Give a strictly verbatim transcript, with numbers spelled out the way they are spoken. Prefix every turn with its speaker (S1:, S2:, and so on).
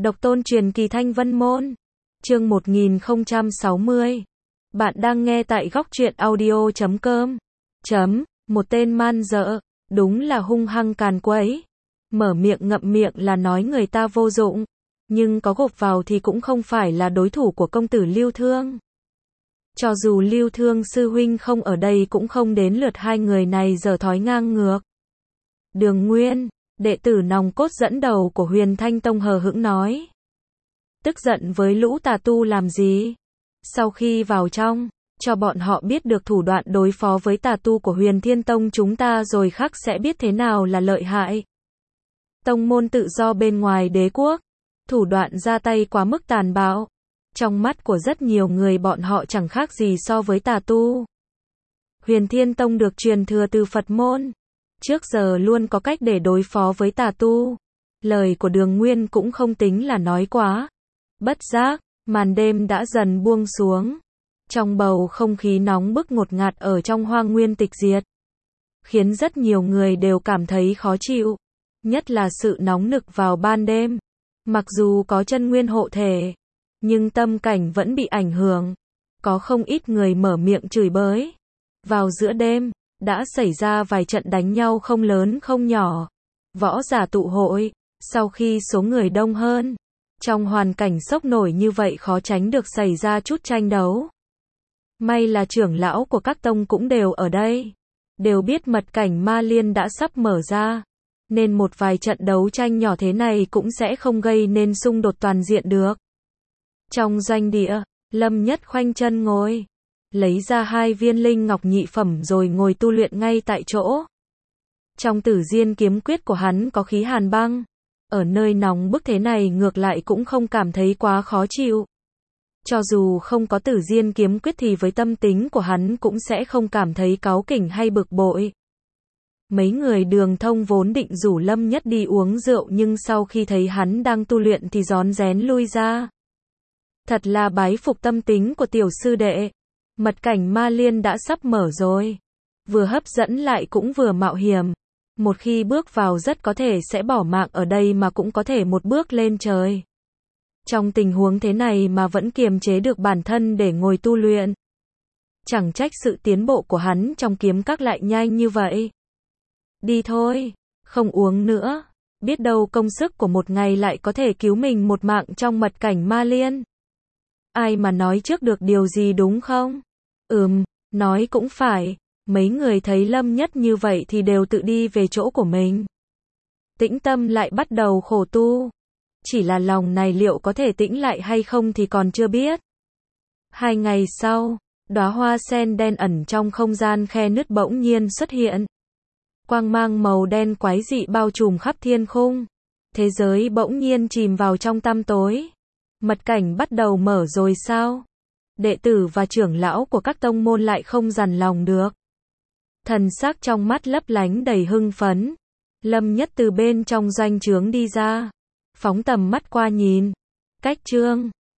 S1: Độc tôn truyền kỳ Thanh Vân Môn. Chương một nghìn không trăm sáu mươi. Bạn đang nghe tại góc truyện audio chấm com. Chấm, một tên man dợ, đúng là hung hăng càn quấy. Mở miệng ngậm miệng là nói người ta vô dụng, nhưng có gộp vào thì cũng không phải là đối thủ của công tử Lưu Thương. Cho dù Lưu Thương sư huynh không ở đây cũng không đến lượt hai người này giở thói ngang ngược. Đường Nguyên, đệ tử nòng cốt dẫn đầu của Huyền Thanh Tông hờ hững nói. Tức giận với lũ tà tu làm gì? Sau khi vào trong, cho bọn họ biết được thủ đoạn đối phó với tà tu của Huyền Thiên Tông chúng ta rồi khắc sẽ biết thế nào là lợi hại. Tông môn tự do bên ngoài đế quốc, thủ đoạn ra tay quá mức tàn bạo. Trong mắt của rất nhiều người bọn họ chẳng khác gì so với tà tu. Huyền Thiên Tông được truyền thừa từ Phật môn, trước giờ luôn có cách để đối phó với tà tu. Lời của Đường Nguyên cũng không tính là nói quá. Bất giác, màn đêm đã dần buông xuống. Trong bầu không khí nóng bức ngột ngạt ở trong hoang nguyên tịch diệt, khiến rất nhiều người đều cảm thấy khó chịu. Nhất là sự nóng nực vào ban đêm. Mặc dù có chân nguyên hộ thể, nhưng tâm cảnh vẫn bị ảnh hưởng. Có không ít người mở miệng chửi bới. Vào giữa đêm, đã xảy ra vài trận đánh nhau không lớn không nhỏ. Võ giả tụ hội, sau khi số người đông hơn, trong hoàn cảnh sốc nổi như vậy khó tránh được xảy ra chút tranh đấu. May là trưởng lão của các tông cũng đều ở đây, đều biết mật cảnh Ma Liên đã sắp mở ra, nên một vài trận đấu tranh nhỏ thế này cũng sẽ không gây nên xung đột toàn diện được. Trong doanh địa, Lâm Nhất khoanh chân ngồi, lấy ra hai viên linh ngọc nhị phẩm rồi ngồi tu luyện ngay tại chỗ. Trong Tử Diên kiếm quyết của hắn có khí hàn băng, ở nơi nóng bức thế này ngược lại cũng không cảm thấy quá khó chịu. Cho dù không có Tử Diên kiếm quyết thì với tâm tính của hắn cũng sẽ không cảm thấy cáu kỉnh hay bực bội. Mấy người Đường Thông vốn định rủ Lâm Nhất đi uống rượu nhưng sau khi thấy hắn đang tu luyện thì rón rén lui ra. Thật là bái phục tâm tính của tiểu sư đệ. Mật cảnh Ma Liên đã sắp mở rồi. Vừa hấp dẫn lại cũng vừa mạo hiểm. Một khi bước vào rất có thể sẽ bỏ mạng ở đây mà cũng có thể một bước lên trời. Trong tình huống thế này mà vẫn kiềm chế được bản thân để ngồi tu luyện. Chẳng trách sự tiến bộ của hắn trong kiếm các lại nhanh như vậy. Đi thôi, không uống nữa. Biết đâu công sức của một ngày lại có thể cứu mình một mạng trong mật cảnh Ma Liên. Ai mà nói trước được điều gì đúng không? Ừm, nói cũng phải. Mấy người thấy Lâm Nhất như vậy thì đều tự đi về chỗ của mình. Tĩnh tâm lại bắt đầu khổ tu. Chỉ là lòng này liệu có thể tĩnh lại hay không thì còn chưa biết. Hai ngày sau, đóa hoa sen đen ẩn trong không gian khe nứt bỗng nhiên xuất hiện. Quang mang màu đen quái dị bao trùm khắp thiên khung. Thế giới bỗng nhiên chìm vào trong tăm tối. Mật cảnh bắt đầu mở rồi sao? Đệ tử và trưởng lão của các tông môn lại không dằn lòng được. Thần sắc trong mắt lấp lánh đầy hưng phấn. Lâm Nhất từ bên trong doanh trướng đi ra, phóng tầm mắt qua nhìn. Cách trương,